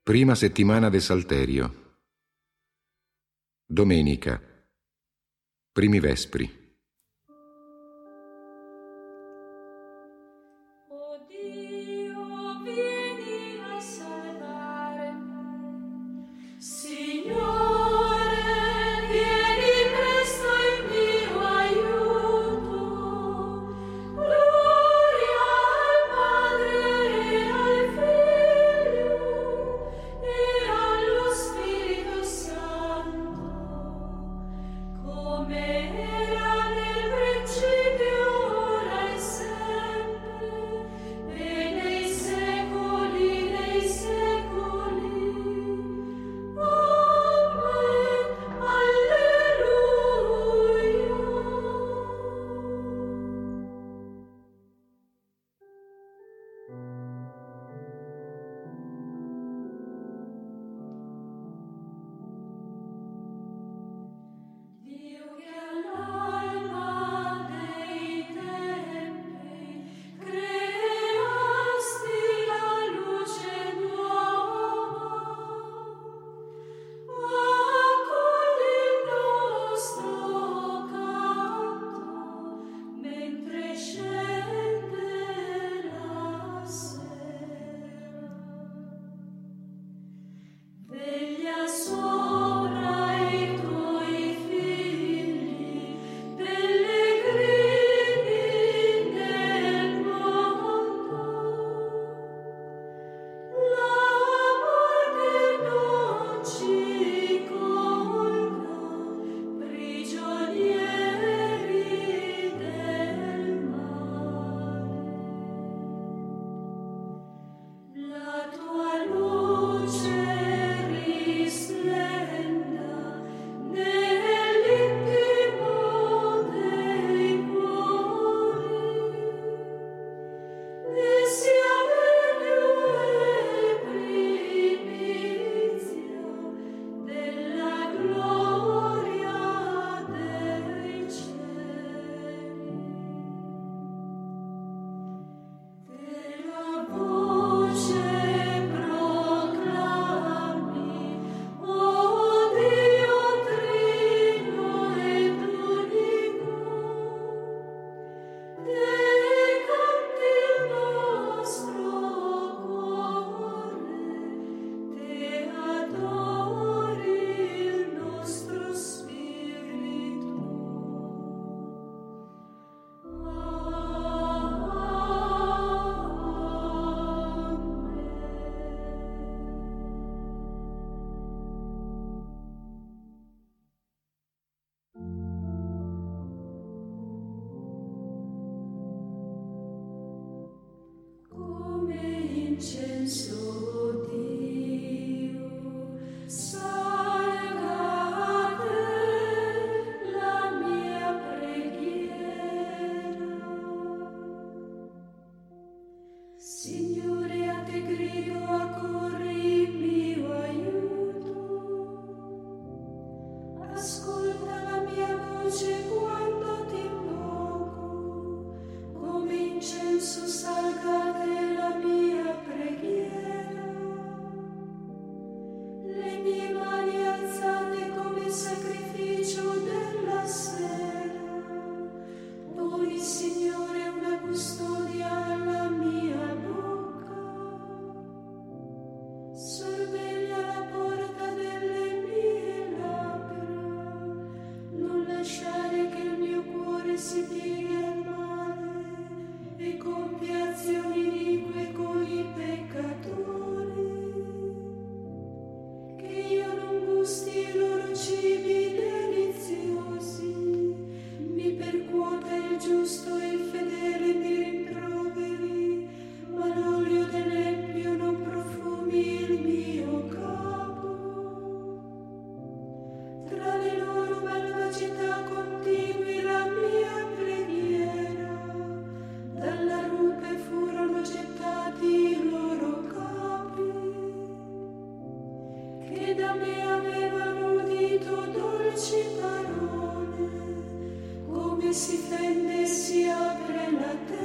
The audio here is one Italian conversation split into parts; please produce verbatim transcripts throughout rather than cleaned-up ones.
Prima settimana del Salterio. Domenica. Primi vespri.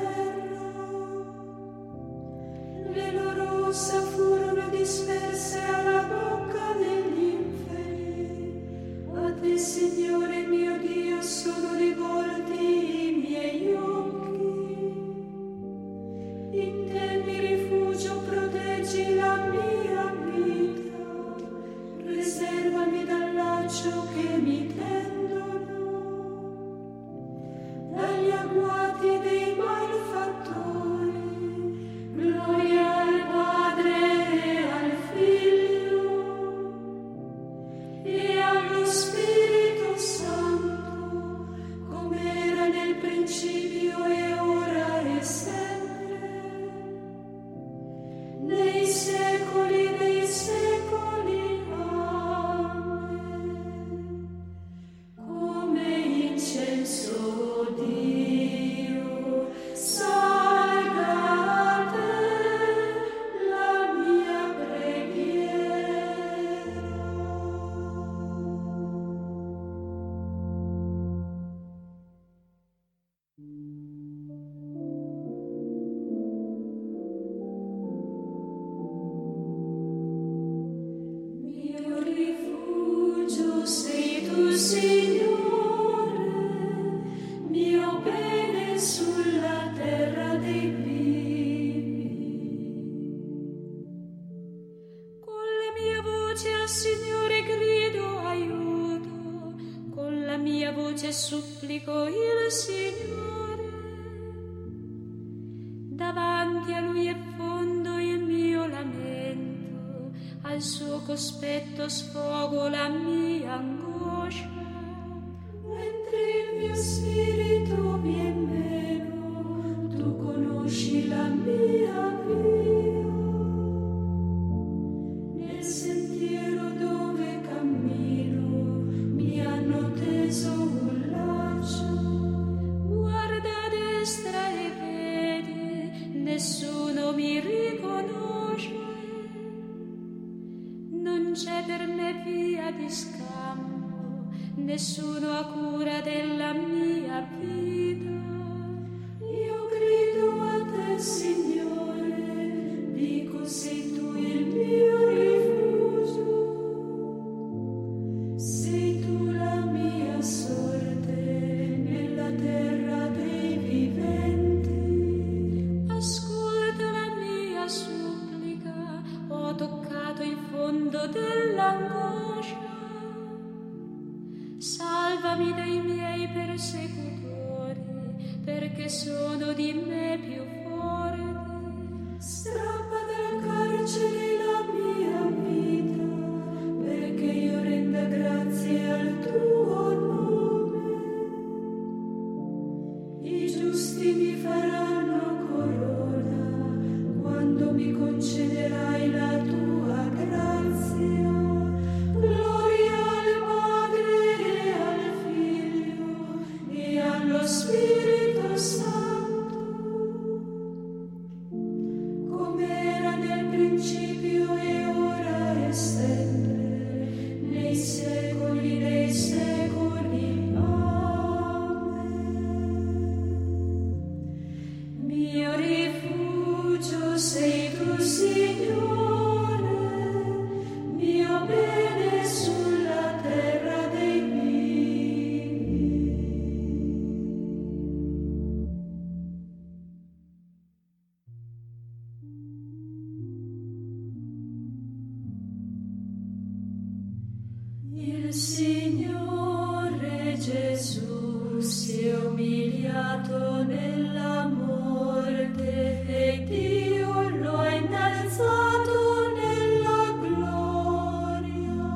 ossa furono disperse Signore, mio bene sulla terra dei vivi. Con la mia voce al Signore grido aiuto, con la mia voce supplico il Signore. Davanti a Lui affondo il mio lamento, al suo cospetto sfogo la mia angoscia. Mentre il mio spirito vien meno, tu conosci la mia via. Nel sentiero dove cammino mi hanno teso un laccio. Guarda a destra e vedi, nessuno mi riconosce. Non c'è per me via di scampo, nessuno ha cura della mia vita. Io grido a te, Signore, dico sei tu il mio rifugio. Sei tu la mia sorte nella terra dei viventi. Ascolta la mia supplica, ho toccato il fondo dell'angoscia. Salvami dai miei persecutori, perché sono di me più forti. Strappa dal carcere la mia vita, perché io renda grazie al tuo nome. I giusti mi faranno corona, quando mi concederai la tua grazia. Gloria al Padre e al Figlio e allo Spirito Santo, come era nel principio e ora e sempre, nei secoli dei secoli. Amen. Mio rifugio sei tu, Signore, mio bene sulla terra dei vivi. Il Signore Gesù si è umiliato nella morte e Dio lo ha innalzato nella gloria.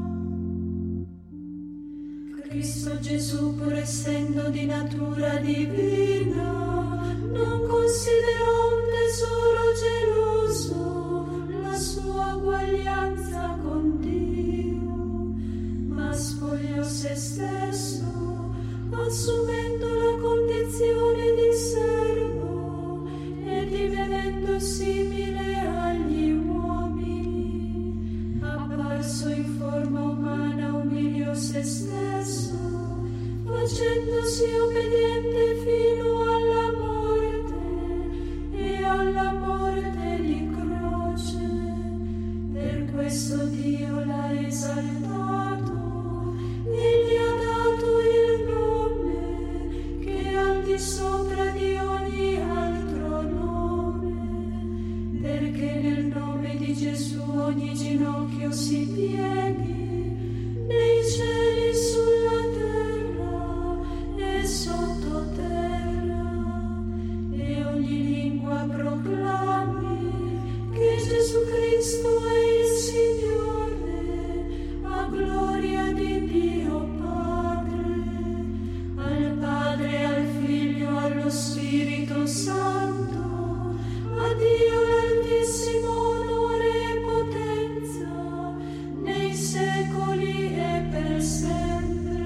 Cristo Gesù, pur essendo di natura divina, non considerò un tesoro geloso la sua uguaglianza con Dio, ma spogliò se stesso, assumendo la condizione di servo e divenendo simile agli uomini. Apparso in forma umana, umiliò se stesso, facendosi obbediente fino alla morte e alla morte di croce. Per questo Dio l'ha esaltato e gli ha dato il nome che è al di sopra di ogni altro nome, perché nel nome di Gesù ogni ginocchio si pieghi, nei cieli, sulla terra e sottoterra, e ogni lingua proclami che Gesù Cristo è il Signore, a gloria di Dio Padre. Al Padre, al Figlio, allo Spirito Santo, a Dio l'Altissimo onore e potenza, nei secoli e per sempre.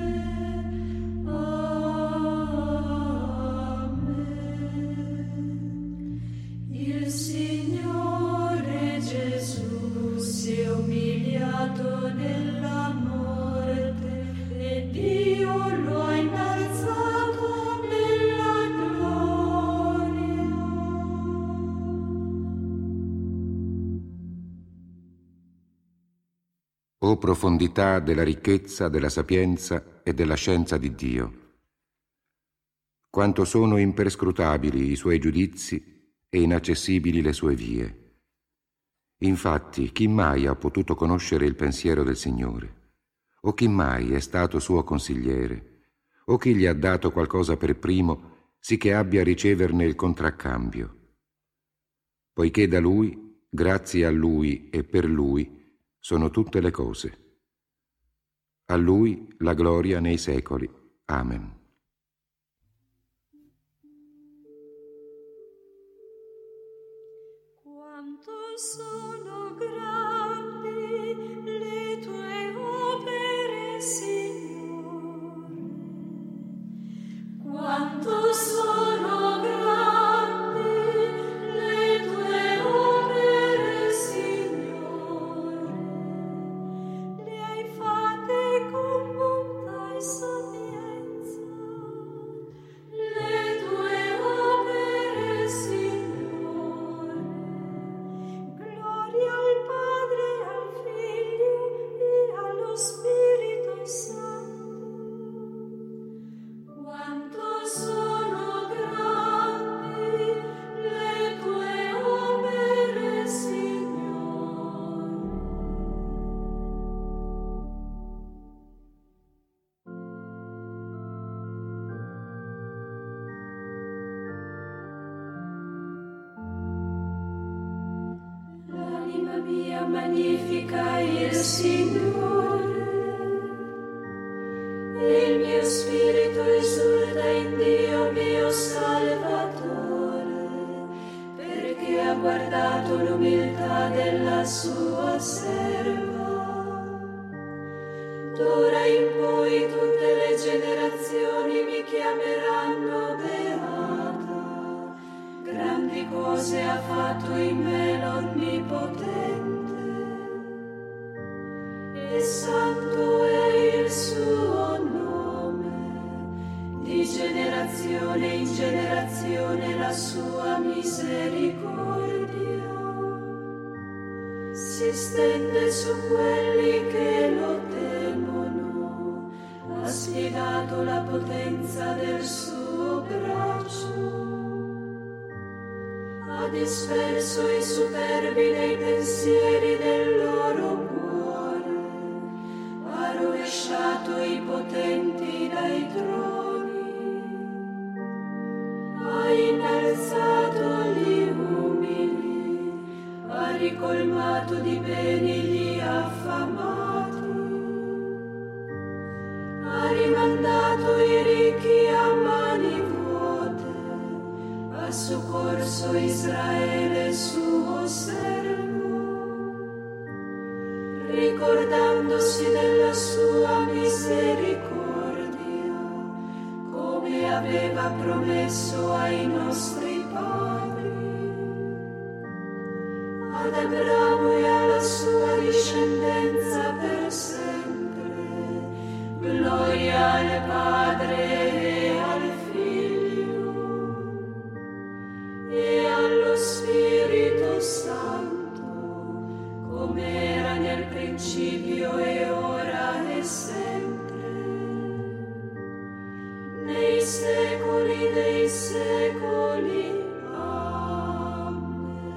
Amen. Il Signore Gesù si è umiliato nella morte e Dio lo ha innalzato nella gloria. O profondità della ricchezza, della sapienza e della scienza di Dio! Quanto sono imperscrutabili i suoi giudizi e inaccessibili le sue vie. Infatti, chi mai ha potuto conoscere il pensiero del Signore? O chi mai è stato suo consigliere? O chi gli ha dato qualcosa per primo, sì che abbia a riceverne il contraccambio? Poiché da Lui, grazie a Lui e per Lui, sono tutte le cose. A Lui la gloria nei secoli. Amen. Quanto sono grandi le tue opere, Signore. Quanto sono grandi le tue opere, Signore. Le hai fatte con bontà e sapienza. Le tue opere, Signore. Gloria al Padre, al Figlio e allo Spirito Santo. Quanto sono grandi le tue opere, Signore. L'anima mia magnifica il Signore, e il mio spirito esulta in Dio mio Salvatore, perché ha guardato l'umiltà della sua serva. D'ora in poi tutte le generazioni mi chiameranno beata. Grandi cose ha fatto in me l'Onnipotente, e santo è il suo nome. Di generazione in generazione la sua misericordia si stende su quelli che lo temono. Ha spiegato la potenza del suo braccio. Ha disperso i superbi nei pensieri del loro cuore, ha rovesciato i potenti dai troni, ha innalzato gli umili, ha ricolmato di beni gli affamati, ha rimandato i ricchi a mani vuote, ha soccorso Israele suo servo, ricordandosi della sua misericordia, come aveva promesso ai nostri padri, ad Abramo e alla sua discendenza per sempre. Gloria al Padre e al Figlio e allo Spirito Santo, come era nel principio e ora e sempre, nei secoli dei secoli. Amen.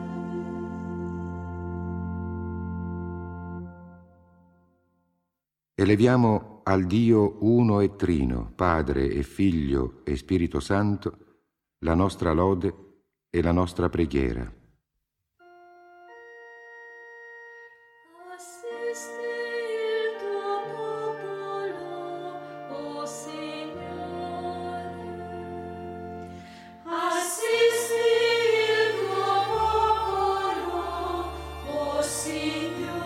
Eleviamo al Dio uno e trino, Padre e Figlio e Spirito Santo, la nostra lode e la nostra preghiera. Assisti il tuo popolo, o Signore. Assisti il tuo popolo, o Signore.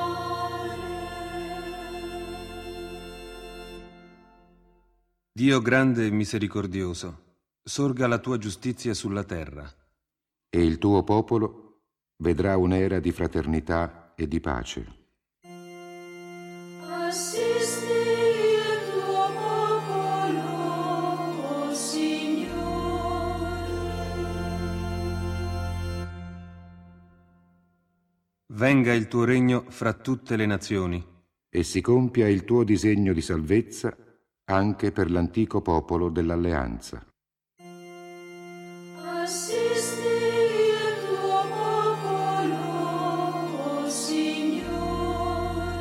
Dio grande e misericordioso, sorga la tua giustizia sulla terra. E il tuo popolo vedrà un'era di fraternità e di pace. Assisti il tuo popolo, o Signore. Venga il tuo regno fra tutte le nazioni. E si compia il tuo disegno di salvezza anche per l'antico popolo dell'alleanza. Assisti il tuo popolo, o Signore.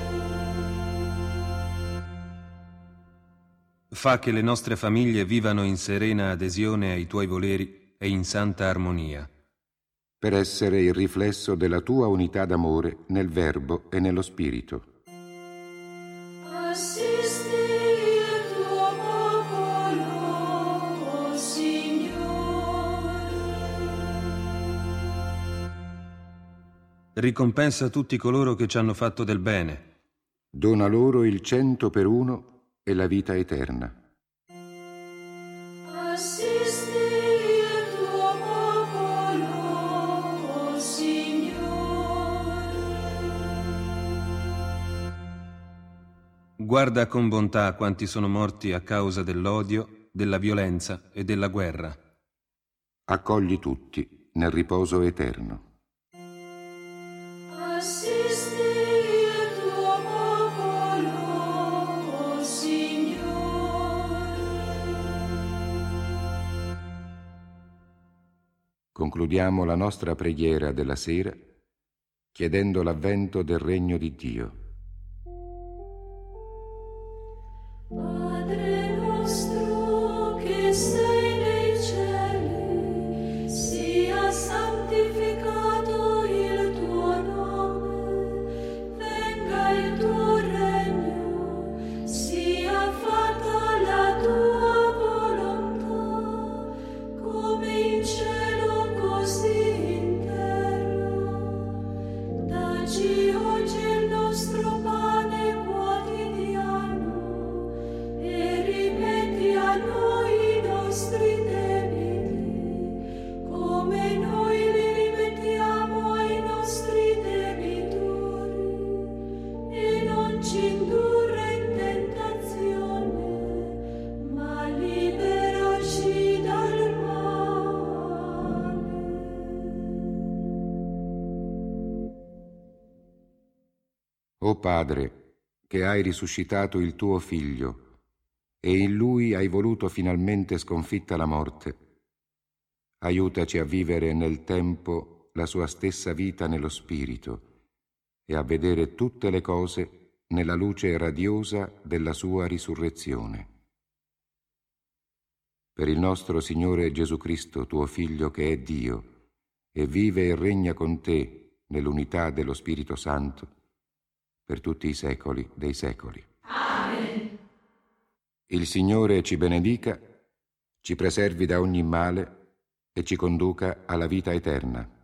Fa che le nostre famiglie vivano in serena adesione ai tuoi voleri e in santa armonia. Per essere il riflesso della tua unità d'amore nel Verbo e nello Spirito. Assisti il tuo popolo, o Signore. Ricompensa tutti coloro che ci hanno fatto del bene. Dona loro il cento per uno e la vita eterna. Assisti il tuo popolo, o Signore. Guarda con bontà quanti sono morti a causa dell'odio, della violenza e della guerra. Accogli tutti nel riposo eterno. Assisti il tuo popolo, o Signore. Concludiamo la nostra preghiera della sera chiedendo l'avvento del regno di Dio. Padre nostro che sei nei cieli, sia santificato il tuo nome, venga il tuo regno, sia fatta la tua volontà, come in cielo così in terra. Dacci oggi il nostro pane quotidiano e rimetti a noi i nostri debiti, come noi li rimettiamo ai nostri debitori, e non ci indurre in tentazione, ma liberaci dal male. O Padre, che hai risuscitato il tuo Figlio e in Lui hai voluto finalmente sconfitta la morte, aiutaci a vivere nel tempo la sua stessa vita nello Spirito e a vedere tutte le cose nella luce radiosa della sua risurrezione. Per il nostro Signore Gesù Cristo, tuo Figlio che è Dio e vive e regna con te nell'unità dello Spirito Santo, per tutti i secoli dei secoli. Amen. Il Signore ci benedica, ci preservi da ogni male e ci conduca alla vita eterna.